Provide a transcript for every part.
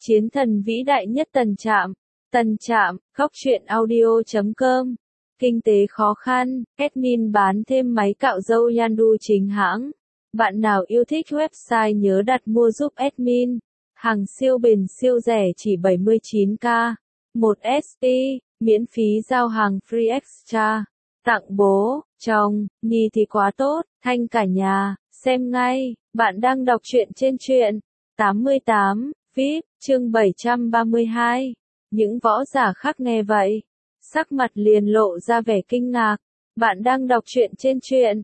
Chiến thần vĩ đại nhất Tần Trạm. Tần Trạm, góc truyện audio.com. Kinh tế khó khăn, admin bán thêm máy cạo râu Yandu chính hãng. Bạn nào yêu thích website nhớ đặt mua giúp admin. Hàng siêu bền siêu rẻ chỉ 79k. 1SP, miễn phí giao hàng free extra. Tặng bố, chồng, Nhi thì quá tốt, thanh cả nhà, xem ngay, bạn đang đọc truyện trên truyện 88, VIP, chương 732. Những võ giả khác nghe vậy, sắc mặt liền lộ ra vẻ kinh ngạc. Bạn đang đọc truyện trên truyện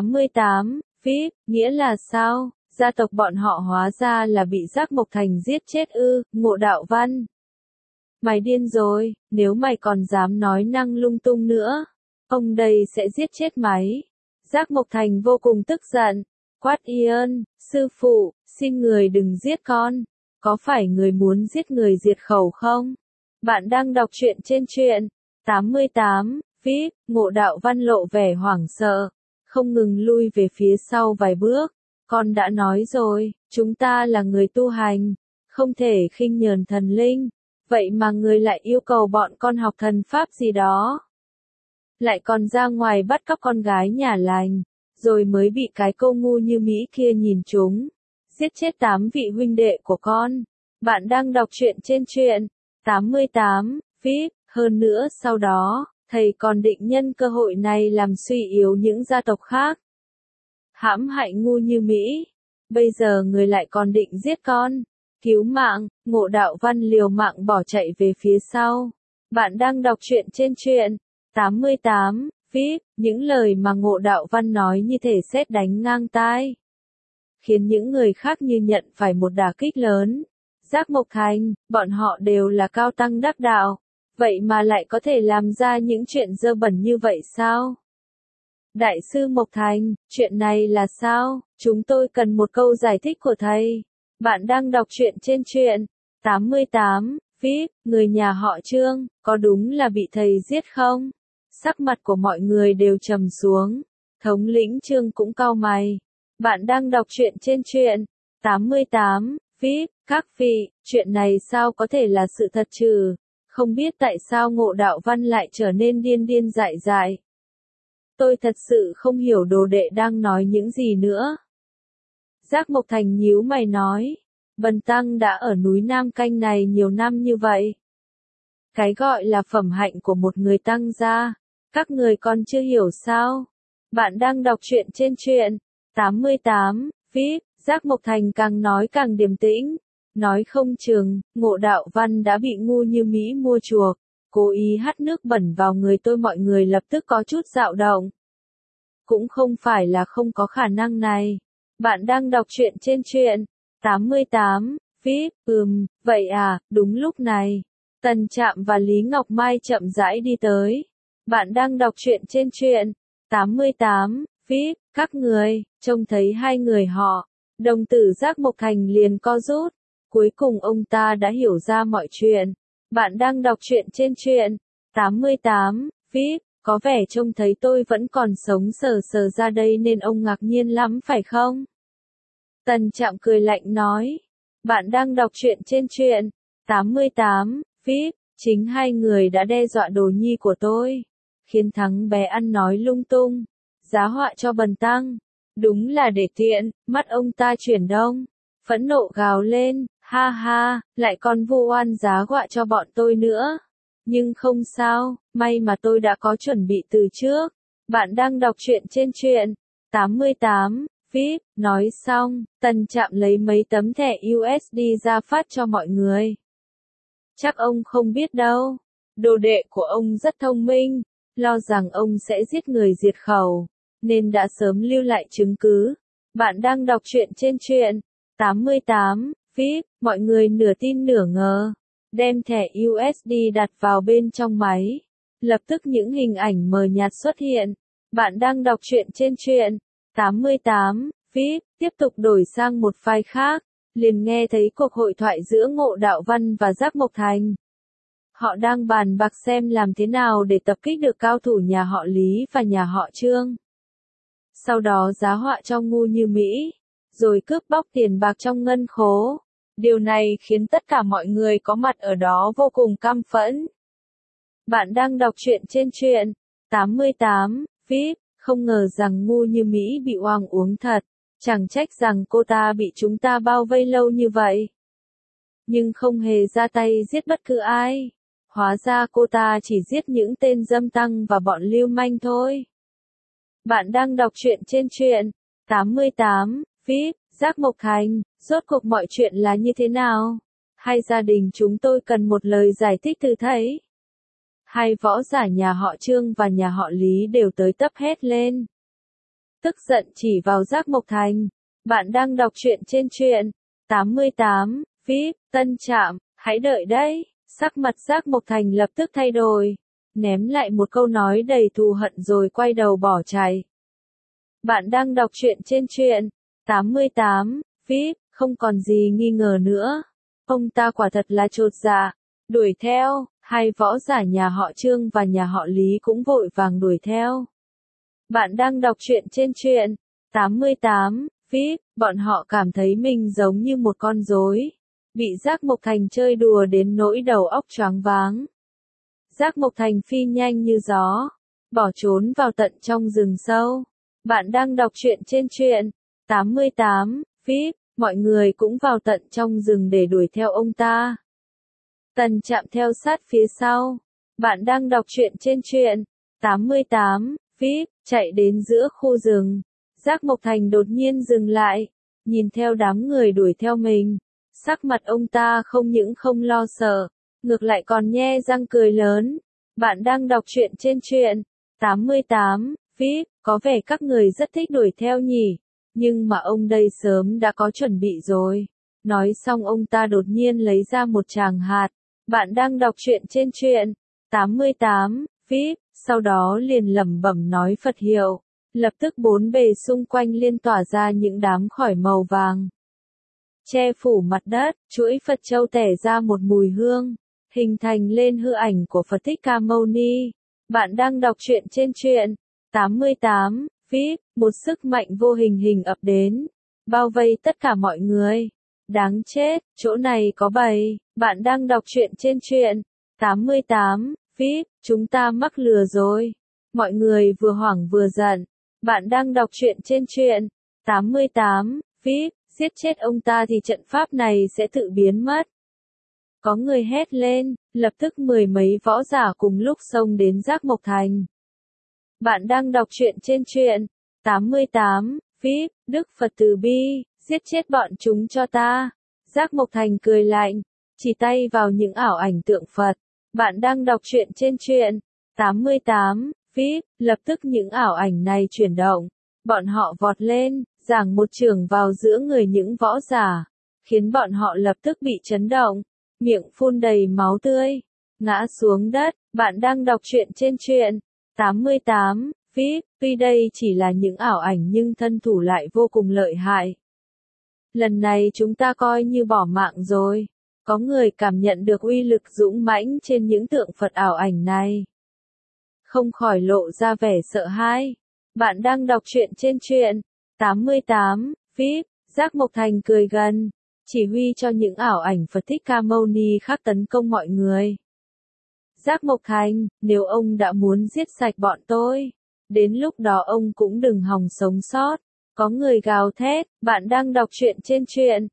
88, VIP, nghĩa là sao? Gia tộc bọn họ hóa ra là bị Giác Mộc Thành giết chết ư? Ngộ Đạo Văn. Mày điên rồi, nếu mày còn dám nói năng lung tung nữa, ông đây sẽ giết chết mày. Giác Mộc Thành vô cùng tức giận, quát Ian, sư phụ, xin người đừng giết con. Có phải người muốn giết người diệt khẩu không? Bạn đang đọc truyện trên truyện 88, VIP, Ngộ Đạo Văn lộ vẻ hoảng sợ, không ngừng lui về phía sau vài bước. Con đã nói rồi, chúng ta là người tu hành, không thể khinh nhờn thần linh. Vậy mà người lại yêu cầu bọn con học thần pháp gì đó. Lại còn ra ngoài bắt cóc con gái nhà lành, rồi mới bị cái cô ngu như Mỹ kia nhìn trúng, giết chết 8 vị huynh đệ của con. Bạn đang đọc truyện trên truyện 88, VIP, hơn nữa sau đó, thầy còn định nhân cơ hội này làm suy yếu những gia tộc khác. Hãm hại ngu như Mỹ, bây giờ người lại còn định giết con. Cứu mạng, Ngộ Đạo Văn liều mạng bỏ chạy về phía sau. Bạn đang đọc truyện trên truyện 88, VIP, những lời mà Ngộ Đạo Văn nói như thể sét đánh ngang tai, khiến những người khác như nhận phải một đả kích lớn. Giác Mộc Thành, bọn họ đều là cao tăng đắc đạo, vậy mà lại có thể làm ra những chuyện dơ bẩn như vậy sao? Đại sư Mộc Thành, chuyện này là sao? Chúng tôi cần một câu giải thích của thầy. Bạn đang đọc truyện trên truyện 88, VIP, người nhà họ Trương, có đúng là bị thầy giết không? Sắc mặt của mọi người đều trầm xuống. Thống lĩnh Trương cũng cau mày. Bạn đang đọc truyện trên truyện 88, VIP, các vị, chuyện này sao có thể là sự thật chứ? Không biết tại sao Ngộ Đạo Văn lại trở nên điên điên dại dại. Tôi thật sự không hiểu đồ đệ đang nói những gì nữa. Giác Mộc Thành nhíu mày nói, Bần Tăng đã ở núi Nam Canh này nhiều năm như vậy. Cái gọi là phẩm hạnh của một người tăng gia, các người còn chưa hiểu sao? Bạn đang đọc truyện trên truyện 88, VIP, Giác Mộc Thành càng nói càng điềm tĩnh, nói không chừng, Ngộ Đạo Văn đã bị ngu như Mỹ mua chuộc, cố ý hắt nước bẩn vào người tôi. Mọi người lập tức có chút dao động. Cũng không phải là không có khả năng này. Bạn đang đọc truyện trên truyện 88, VIP, vậy à, đúng lúc này. Tần Trạm và Lý Ngọc Mai chậm rãi đi tới. Bạn đang đọc truyện trên truyện 88, VIP, các người, trông thấy hai người họ. Đồng tử Giác Mộc Thành liền co rút. Cuối cùng ông ta đã hiểu ra mọi chuyện. Bạn đang đọc truyện trên truyện 88, VIP, có vẻ trông thấy tôi vẫn còn sống sờ sờ ra đây nên ông ngạc nhiên lắm phải không? Tần Trạm cười lạnh nói. Bạn đang đọc truyện trên truyện 88, VIP, chính hai người đã đe dọa đồ nhi của tôi, khiến thằng bé ăn nói lung tung, giá họa cho Bần Tăng. Đúng là để tiện, mắt ông ta chuyển đông, phẫn nộ gào lên, ha ha, lại còn vu oan giá họa cho bọn tôi nữa. Nhưng không sao, may mà tôi đã có chuẩn bị từ trước. Bạn đang đọc truyện trên truyện 88, VIP, nói xong, Tần Trạm lấy mấy tấm thẻ USD ra phát cho mọi người. Chắc ông không biết đâu, đồ đệ của ông rất thông minh, lo rằng ông sẽ giết người diệt khẩu, nên đã sớm lưu lại chứng cứ. Bạn đang đọc truyện trên truyện 88, VIP, mọi người nửa tin nửa ngờ, đem thẻ USD đặt vào bên trong máy. Lập tức những hình ảnh mờ nhạt xuất hiện. Bạn đang đọc truyện trên truyện 88, VIP, tiếp tục đổi sang một file khác, liền nghe thấy cuộc hội thoại giữa Ngộ Đạo Văn và Giác Mộc Thành. Họ đang bàn bạc xem làm thế nào để tập kích được cao thủ nhà họ Lý và nhà họ Trương. Sau đó giá họa cho ngu như Mỹ, rồi cướp bóc tiền bạc trong ngân khố. Điều này khiến tất cả mọi người có mặt ở đó vô cùng căm phẫn. Bạn đang đọc truyện trên truyện 88 VIP, không ngờ rằng ngu như Mỹ bị oan uổng thật, chẳng trách rằng cô ta bị chúng ta bao vây lâu như vậy. Nhưng không hề ra tay giết bất cứ ai. Hóa ra cô ta chỉ giết những tên dâm tăng và bọn lưu manh thôi. Bạn đang đọc truyện trên truyện 88 VIP, Giác Mộc Thành, rốt cuộc mọi chuyện là như thế nào? Hay gia đình chúng tôi cần một lời giải thích từ thầy? Hai võ giả nhà họ Trương và nhà họ Lý đều tới tấp hét lên. Tức giận chỉ vào Giác Mộc Thành. Bạn đang đọc truyện trên truyện 88 VIP, Tân Trạm, hãy đợi đấy. Sắc mặt Giác Mộc Thành lập tức thay đổi, ném lại một câu nói đầy thù hận rồi quay đầu bỏ chạy. Bạn đang đọc truyện trên truyện 88 VIP, không còn gì nghi ngờ nữa. Ông ta quả thật là chột dạ, đuổi theo. Hai võ giả nhà họ Trương và nhà họ Lý cũng vội vàng đuổi theo. Bạn đang đọc truyện trên truyện 88 VIP, bọn họ cảm thấy mình giống như một con rối, bị Giác Mộc Thành chơi đùa đến nỗi đầu óc choáng váng. Giác Mộc Thành phi nhanh như gió, bỏ trốn vào tận trong rừng sâu. Bạn đang đọc truyện trên truyện 88 VIP, mọi người cũng vào tận trong rừng để đuổi theo ông ta. Tần Trạm theo sát phía sau. Bạn đang đọc truyện trên truyện 88 VIP, chạy đến giữa khu rừng. Giác Mộc Thành đột nhiên dừng lại, nhìn theo đám người đuổi theo mình. Sắc mặt ông ta không những không lo sợ, ngược lại còn nhe răng cười lớn. Bạn đang đọc truyện trên truyện 88 VIP, có vẻ các người rất thích đuổi theo nhỉ, nhưng mà ông đây sớm đã có chuẩn bị rồi. Nói xong ông ta đột nhiên lấy ra một tràng hạt. Bạn đang đọc truyện trên truyện 88 VIP, sau đó liền lẩm bẩm nói Phật hiệu. Lập tức bốn bề xung quanh liên tỏa ra những đám khói màu vàng, che phủ mặt đất. Chuỗi Phật châu tẻ ra một mùi hương, hình thành lên hư ảnh của Phật Thích Ca Mâu Ni. Bạn đang đọc truyện trên truyện 88 VIP, một sức mạnh vô hình ập đến, bao vây tất cả mọi người. Đáng chết, chỗ này có bầy. Bạn đang đọc truyện trên truyện 88 VIP, chúng ta mắc lừa rồi. Mọi người vừa hoảng vừa giận. Bạn đang đọc truyện trên truyện 88 VIP, giết chết ông ta thì trận pháp này sẽ tự biến mất. Có người hét lên, lập tức mười mấy võ giả cùng lúc xông đến Giác Mộc Thành. Bạn đang đọc truyện trên truyện 88 VIP, Đức Phật từ bi, giết chết bọn chúng cho ta. Giác Mộc Thành cười lạnh, chỉ tay vào những ảo ảnh tượng Phật. Bạn đang đọc truyện trên truyện 88 VIP, lập tức những ảo ảnh này chuyển động. Bọn họ vọt lên, giằng một chưởng vào giữa người những võ giả, khiến bọn họ lập tức bị chấn động, miệng phun đầy máu tươi, ngã xuống đất. Bạn đang đọc truyện trên truyện 88 VIP, tuy đây chỉ là những ảo ảnh nhưng thân thủ lại vô cùng lợi hại. Lần này chúng ta coi như bỏ mạng rồi. Có người cảm nhận được uy lực dũng mãnh trên những tượng Phật ảo ảnh này, không khỏi lộ ra vẻ sợ hãi. Bạn đang đọc truyện trên truyện 88 VIP, Giác Mộc Thành cười gần, chỉ huy cho những ảo ảnh Phật Thích Ca Mâu Ni khác tấn công mọi người. Giác Mộc Thành, nếu ông đã muốn giết sạch bọn tôi, đến lúc đó ông cũng đừng hòng sống sót. Có người gào thét. Bạn đang đọc truyện trên truyện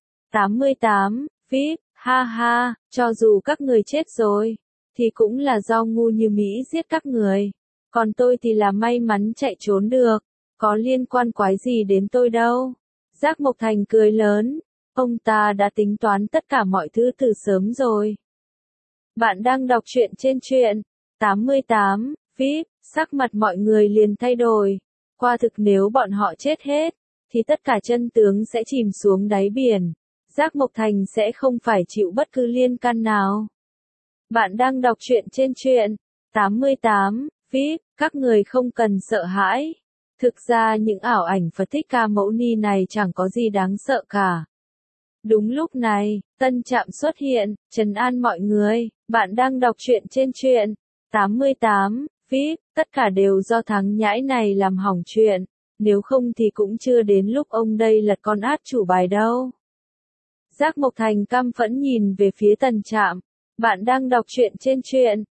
88 VIP, ha ha, cho dù các người chết rồi, thì cũng là do ngu như Mỹ giết các người. Còn tôi thì là may mắn chạy trốn được, có liên quan quái gì đến tôi đâu. Giác Mộc Thành cười lớn, ông ta đã tính toán tất cả mọi thứ từ sớm rồi. Bạn đang đọc truyện trên truyện 88 VIP, sắc mặt mọi người liền thay đổi. Quả thực nếu bọn họ chết hết, thì tất cả chân tướng sẽ chìm xuống đáy biển. Giác Mộc Thành sẽ không phải chịu bất cứ liên can nào. Bạn đang đọc truyện trên truyện 88 VIP, các người không cần sợ hãi. Thực ra những ảo ảnh Phật Thích Ca Mâu Ni này chẳng có gì đáng sợ cả. Đúng lúc này, Tân Trạm xuất hiện, trấn an mọi người. Bạn đang đọc truyện trên truyện 88 VIP, tất cả đều do thằng nhãi này làm hỏng chuyện, nếu không thì cũng chưa đến lúc ông đây lật con át chủ bài đâu. Giác Mộc Thành căm phẫn nhìn về phía Tần Trạm. Bạn đang đọc truyện trên truyện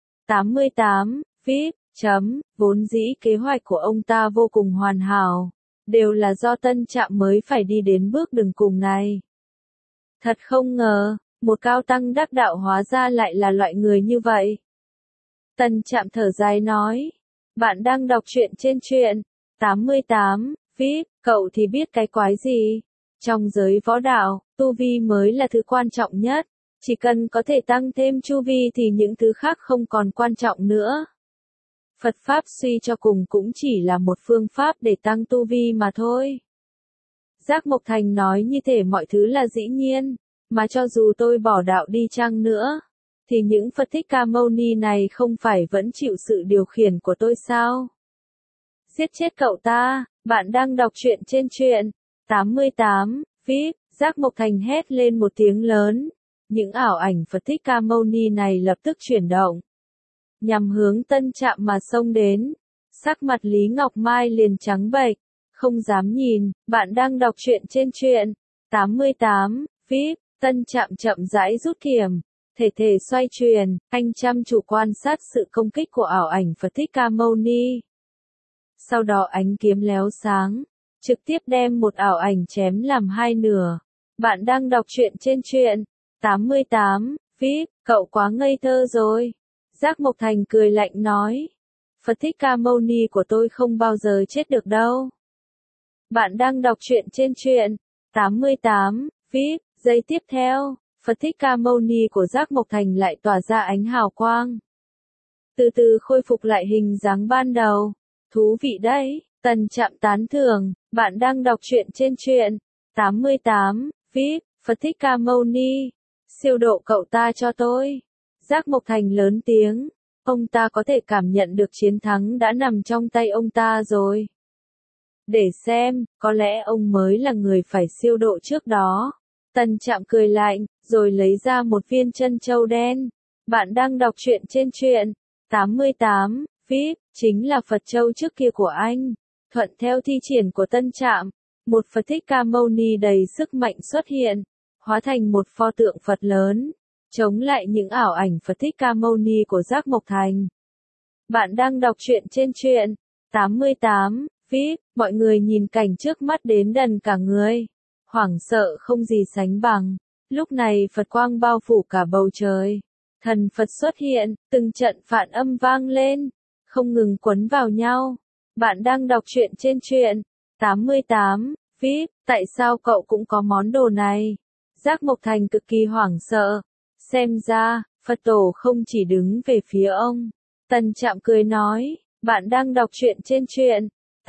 88 VIP chấm, vốn dĩ kế hoạch của ông ta vô cùng hoàn hảo, đều là do Tân Trạm mới phải đi đến bước đường cùng này. Thật không ngờ, một cao tăng đắc đạo hóa ra lại là loại người như vậy. Tần Trạm thở dài nói, bạn đang đọc truyện trên truyện 88 VIP, cậu thì biết cái quái gì? Trong giới võ đạo, tu vi mới là thứ quan trọng nhất, chỉ cần có thể tăng thêm chu vi thì những thứ khác không còn quan trọng nữa. Phật Pháp suy cho cùng cũng chỉ là một phương pháp để tăng tu vi mà thôi. Giác Mộc Thành nói như thể mọi thứ là dĩ nhiên, mà cho dù tôi bỏ đạo đi chăng nữa, thì những Phật Thích Ca Mâu Ni này không phải vẫn chịu sự điều khiển của tôi sao? Giết chết cậu ta, bạn đang đọc truyện trên truyện 88 VIP, Giác Mộc Thành hét lên một tiếng lớn. Những ảo ảnh Phật Thích Ca Mâu Ni này lập tức chuyển động, nhằm hướng Tân Trạm mà xông đến. Sắc mặt Lý Ngọc Mai liền trắng bệch, không dám nhìn. Bạn đang đọc truyện trên truyện 88 VIP, Tân Trạm chậm rãi rút kiếm, thể thể xoay chuyển, anh chăm chú quan sát sự công kích của ảo ảnh Phật Thích Ca Mâu Ni. Sau đó ánh kiếm lóe sáng, trực tiếp đem một ảo ảnh chém làm hai nửa. Bạn đang đọc truyện trên truyện 88 VIP, cậu quá ngây thơ rồi. Giác Mộc Thành cười lạnh nói, Phật Thích Ca Mâu Ni của tôi không bao giờ chết được đâu. Bạn đang đọc truyện trên truyện 88 VIP, giây tiếp theo, Phật Thích Ca Mâu Ni của Giác Mộc Thành lại tỏa ra ánh hào quang, từ từ khôi phục lại hình dáng ban đầu. Thú vị đấy, Tần Trạm tán thưởng. Bạn đang đọc truyện trên truyện 88 VIP, Phật Thích Ca Mâu Ni, siêu độ cậu ta cho tôi. Giác Mộc Thành lớn tiếng, ông ta có thể cảm nhận được chiến thắng đã nằm trong tay ông ta rồi. Để xem, có lẽ ông mới là người phải siêu độ trước đó. Tần Trạm cười lạnh, rồi lấy ra một viên chân châu đen. Bạn đang đọc truyện trên truyện 88 VIP, chính là Phật châu trước kia của anh. Thuận theo thi triển của Tân Trạm, một Phật Thích Ca Mâu Ni đầy sức mạnh xuất hiện, hóa thành một pho tượng Phật lớn, chống lại những ảo ảnh Phật Thích Ca Mâu Ni của Giác Mộc Thành. Bạn đang đọc truyện trên truyện 88 VIP, mọi người nhìn cảnh trước mắt đến đần cả người, hoảng sợ không gì sánh bằng. Lúc này Phật quang bao phủ cả bầu trời, thần Phật xuất hiện, từng trận phản âm vang lên, không ngừng quấn vào nhau. Bạn đang đọc truyện trên truyện 88 VIP, tại sao cậu cũng có món đồ này? Giác Mộc Thành cực kỳ hoảng sợ. Xem ra, Phật tổ không chỉ đứng về phía ông. Tần Trạm cười nói, bạn đang đọc truyện trên truyện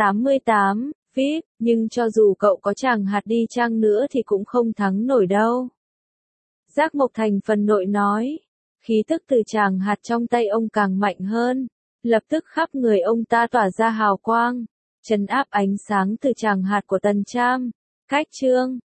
88 VIP, nhưng cho dù cậu có chàng hạt đi chăng nữa thì cũng không thắng nổi đâu. Giác Mộc Thành phần nội nói, khí tức từ chàng hạt trong tay ông càng mạnh hơn. Lập tức khắp người ông ta tỏa ra hào quang, trấn áp ánh sáng từ chàng hạt của Tần Trạm. Cách chương